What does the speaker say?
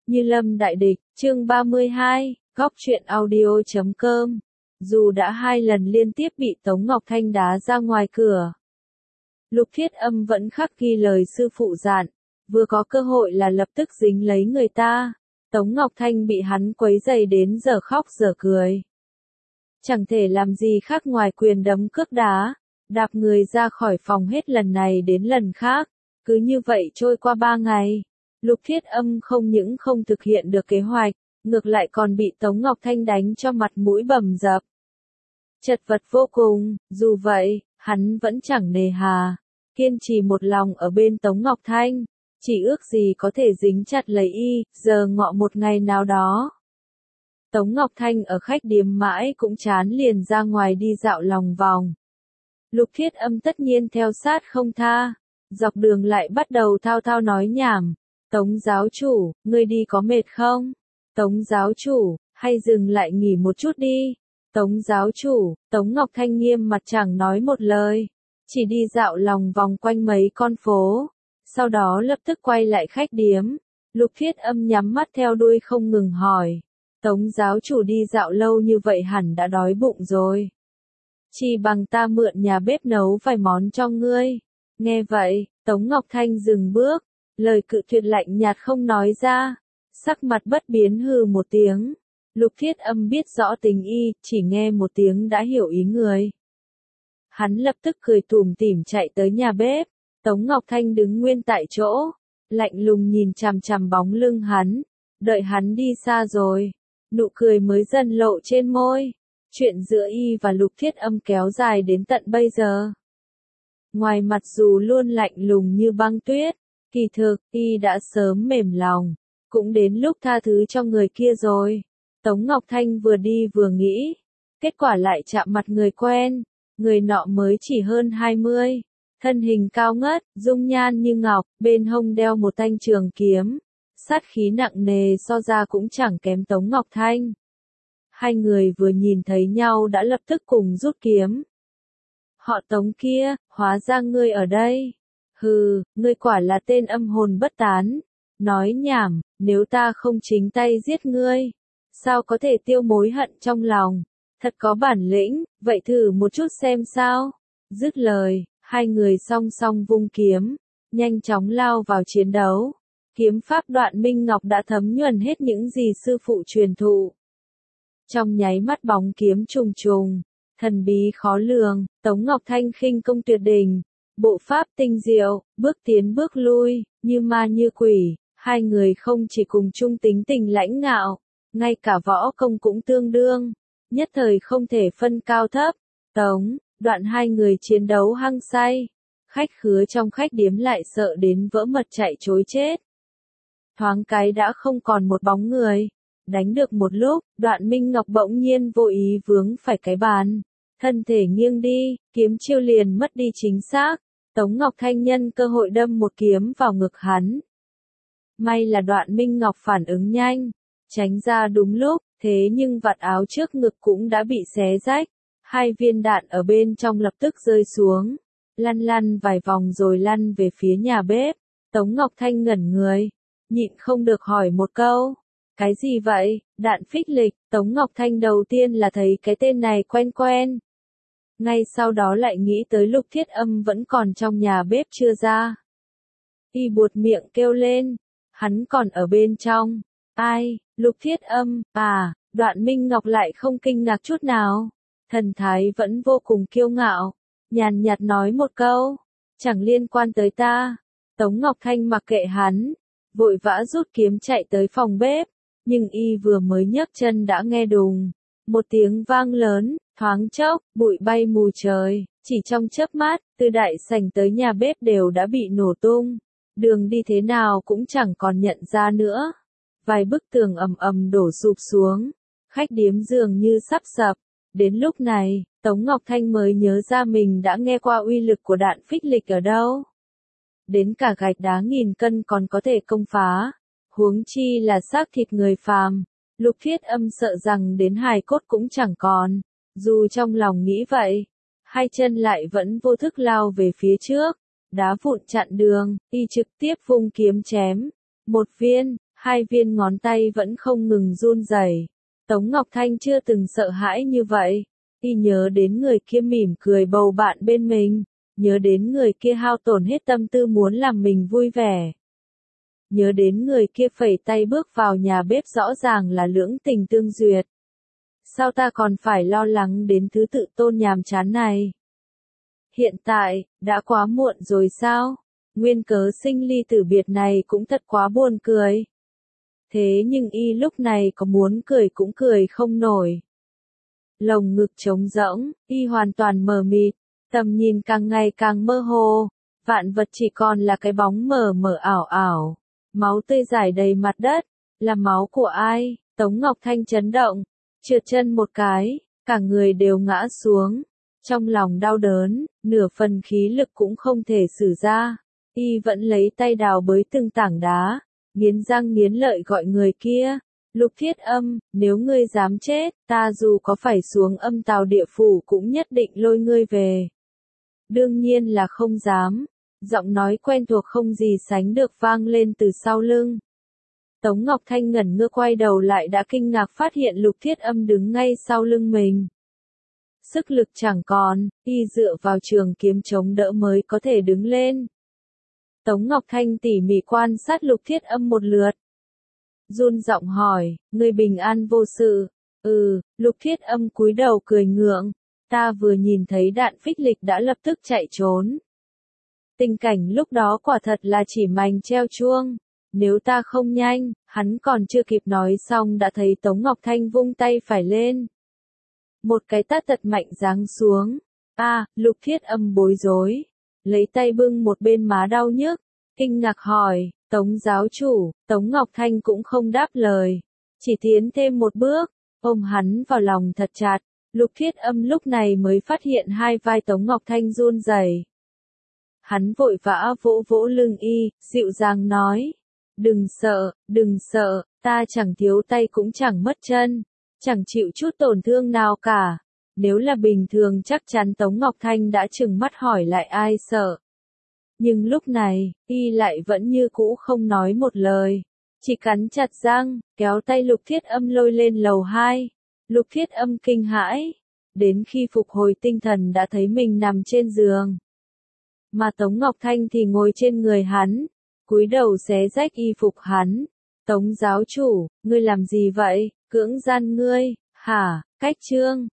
Như lâm đại địch, chương 32, góc truyện audio.com. Dù đã 2 lần liên tiếp bị Tống Ngọc Thanh đá ra ngoài cửa, Lục Thiết Âm vẫn khắc ghi lời sư phụ dặn, vừa có cơ hội là lập tức dính lấy người ta. Tống Ngọc Thanh bị hắn quấy rầy đến giờ khóc giờ cười. Chẳng thể làm gì khác ngoài quyền đấm cước đá, đạp người ra khỏi phòng hết lần này đến lần khác. Cứ như vậy trôi qua 3 ngày, Lục Thiết Âm không những không thực hiện được kế hoạch, ngược lại còn bị Tống Ngọc Thanh đánh cho mặt mũi bầm dập. Chật vật vô cùng, dù vậy, hắn vẫn chẳng nề hà, kiên trì một lòng ở bên Tống Ngọc Thanh, chỉ ước gì có thể dính chặt lấy y, giờ ngọ một ngày nào đó. Tống Ngọc Thanh ở khách điếm mãi cũng chán liền ra ngoài đi dạo lòng vòng. Lục Thiết Âm tất nhiên theo sát không tha, dọc đường lại bắt đầu thao thao nói nhảm. Tống giáo chủ, ngươi đi có mệt không? Tống giáo chủ, hay dừng lại nghỉ một chút đi. Tống giáo chủ, Tống Ngọc Thanh nghiêm mặt chẳng nói một lời, chỉ đi dạo lòng vòng quanh mấy con phố, sau đó lập tức quay lại khách điếm. Lục Thiết Âm nhắm mắt theo đuôi không ngừng hỏi, Tống giáo chủ đi dạo lâu như vậy hẳn đã đói bụng rồi. Chỉ bằng ta mượn nhà bếp nấu vài món cho ngươi. Nghe vậy, Tống Ngọc Thanh dừng bước, lời cự tuyệt lạnh nhạt không nói ra, sắc mặt bất biến hừ một tiếng. Lục Thiết Âm biết rõ tình y, chỉ nghe một tiếng đã hiểu ý người. Hắn lập tức cười tủm tỉm chạy tới nhà bếp. Tống Ngọc Thanh đứng nguyên tại chỗ, lạnh lùng nhìn chằm chằm bóng lưng hắn, đợi hắn đi xa rồi, nụ cười mới dần lộ trên môi. Chuyện giữa y và Lục Thiết Âm kéo dài đến tận bây giờ. Ngoài mặt dù luôn lạnh lùng như băng tuyết, kỳ thực, y đã sớm mềm lòng, cũng đến lúc tha thứ cho người kia rồi. Tống Ngọc Thanh vừa đi vừa nghĩ, kết quả lại chạm mặt người quen, người nọ mới chỉ hơn 20, thân hình cao ngất, dung nhan như ngọc, bên hông đeo một thanh trường kiếm, sát khí nặng nề so ra cũng chẳng kém Tống Ngọc Thanh. Hai người vừa nhìn thấy nhau đã lập tức cùng rút kiếm. Họ Tống kia, hóa ra ngươi ở đây. Hừ, ngươi quả là tên âm hồn bất tán. Nói nhảm, nếu ta không chính tay giết ngươi, sao có thể tiêu mối hận trong lòng? Thật có bản lĩnh, vậy thử một chút xem sao. Dứt lời, hai người song song vung kiếm, nhanh chóng lao vào chiến đấu. Kiếm pháp Đoạn Minh Ngọc đã thấm nhuần hết những gì sư phụ truyền thụ. Trong nháy mắt bóng kiếm trùng trùng, thần bí khó lường, Tống Ngọc Thanh khinh công tuyệt đỉnh, bộ pháp tinh diệu, bước tiến bước lui, như ma như quỷ, hai người không chỉ cùng chung tính tình lãnh ngạo, ngay cả võ công cũng tương đương, nhất thời không thể phân cao thấp. Tống, Đoạn hai người chiến đấu hăng say, khách khứa trong khách điếm lại sợ đến vỡ mật chạy trối chết. Thoáng cái đã không còn một bóng người. Đánh được một lúc, Đoạn Minh Ngọc bỗng nhiên vô ý vướng phải cái bàn, thân thể nghiêng đi, kiếm chiêu liền mất đi chính xác. Tống Ngọc Thanh nhân cơ hội đâm một kiếm vào ngực hắn. May là Đoạn Minh Ngọc phản ứng nhanh, tránh ra đúng lúc, thế nhưng vạt áo trước ngực cũng đã bị xé rách, 2 viên đạn ở bên trong lập tức rơi xuống, lăn lăn vài vòng rồi lăn về phía nhà bếp. Tống Ngọc Thanh ngẩn người, nhịn không được hỏi một câu. Cái gì vậy? Đạn phích lịch. Tống Ngọc Thanh đầu tiên là thấy cái tên này quen quen. Ngay sau đó lại nghĩ tới Lục Thiết Âm vẫn còn trong nhà bếp chưa ra. Y buột miệng kêu lên. Hắn còn ở bên trong. Ai? Lục Thiết Âm, à? Đoạn Minh Ngọc lại không kinh ngạc chút nào. Thần thái vẫn vô cùng kiêu ngạo. Nhàn nhạt nói một câu. Chẳng liên quan tới ta. Tống Ngọc Thanh mặc kệ hắn, vội vã rút kiếm chạy tới phòng bếp. Nhưng y vừa mới nhấc chân đã nghe đùng một tiếng vang lớn, thoáng chốc, bụi bay mù trời, chỉ trong chớp mắt, từ đại sảnh tới nhà bếp đều đã bị nổ tung, đường đi thế nào cũng chẳng còn nhận ra nữa. Vài bức tường ầm ầm đổ sụp xuống, khách điếm dường như sắp sập. Đến lúc này, Tống Ngọc Thanh mới nhớ ra mình đã nghe qua uy lực của đạn phích lịch ở đâu. Đến cả gạch đá nghìn cân còn có thể công phá. Huống chi là xác thịt người phàm. Lục Thiết Âm sợ rằng đến hài cốt cũng chẳng còn. Dù trong lòng nghĩ vậy, hai chân lại vẫn vô thức lao về phía trước, đá vụn chặn đường, y trực tiếp vung kiếm chém. 1 viên, Hai viên ngón tay vẫn không ngừng run rẩy. Tống Ngọc Thanh chưa từng sợ hãi như vậy. Y nhớ đến người kia mỉm cười bầu bạn bên mình, nhớ đến người kia hao tổn hết tâm tư muốn làm mình vui vẻ. Nhớ đến người kia phẩy tay bước vào nhà bếp rõ ràng là lưỡng tình tương duyệt. Sao ta còn phải lo lắng đến thứ tự tôn nhàm chán này? Hiện tại, đã quá muộn rồi sao? Nguyên cớ sinh ly tử biệt này cũng thật quá buồn cười. Thế nhưng y lúc này có muốn cười cũng cười không nổi. Lồng ngực trống rỗng, y hoàn toàn mờ mịt, tầm nhìn càng ngày càng mơ hồ, vạn vật chỉ còn là cái bóng mờ mờ ảo ảo. Máu tươi rải đầy mặt đất, là máu của ai? Tống Ngọc Thanh chấn động, trượt chân một cái, cả người đều ngã xuống. Trong lòng đau đớn, nửa phần khí lực cũng không thể sử ra. Y vẫn lấy tay đào bới từng tảng đá, nghiến răng nghiến lợi gọi người kia. Lục Thiết Âm, nếu ngươi dám chết, ta dù có phải xuống âm tào địa phủ cũng nhất định lôi ngươi về. Đương nhiên là không dám. Giọng nói quen thuộc không gì sánh được vang lên từ sau lưng. Tống Ngọc Thanh ngẩn ngơ quay đầu lại đã kinh ngạc phát hiện Lục Thiết Âm đứng ngay sau lưng mình. Sức lực chẳng còn, y dựa vào trường kiếm chống đỡ mới có thể đứng lên. Tống Ngọc Thanh tỉ mỉ quan sát Lục Thiết Âm một lượt. Run giọng hỏi, ngươi bình an vô sự? Lục Thiết Âm cúi đầu cười ngượng. Ta vừa nhìn thấy đạn phích lịch đã lập tức chạy trốn. Tình cảnh lúc đó quả thật là chỉ mành treo chuông. Nếu ta không nhanh, hắn còn chưa kịp nói xong đã thấy Tống Ngọc Thanh vung tay phải lên. Một cái tát thật mạnh giáng xuống. Lục Thiết Âm bối rối. Lấy tay bưng một bên má đau nhức. Kinh ngạc hỏi, Tống giáo chủ, Tống Ngọc Thanh cũng không đáp lời. Chỉ tiến thêm một bước, ôm hắn vào lòng thật chặt. Lục Thiết Âm lúc này mới phát hiện hai vai Tống Ngọc Thanh run rẩy. Hắn vội vã vỗ vỗ lưng y, dịu dàng nói. Đừng sợ, ta chẳng thiếu tay cũng chẳng mất chân, chẳng chịu chút tổn thương nào cả. Nếu là bình thường chắc chắn Tống Ngọc Thanh đã trừng mắt hỏi lại ai sợ. Nhưng lúc này, y lại vẫn như cũ không nói một lời. Chỉ cắn chặt răng, kéo tay Lục Thiết Âm lôi lên lầu 2. Lục Thiết Âm kinh hãi. Đến khi phục hồi tinh thần đã thấy mình nằm trên giường. Mà Tống Ngọc Thanh thì ngồi trên người hắn, cúi đầu xé rách y phục hắn. Tống giáo chủ, ngươi làm gì vậy? Cưỡng gian ngươi, hả? Cách chương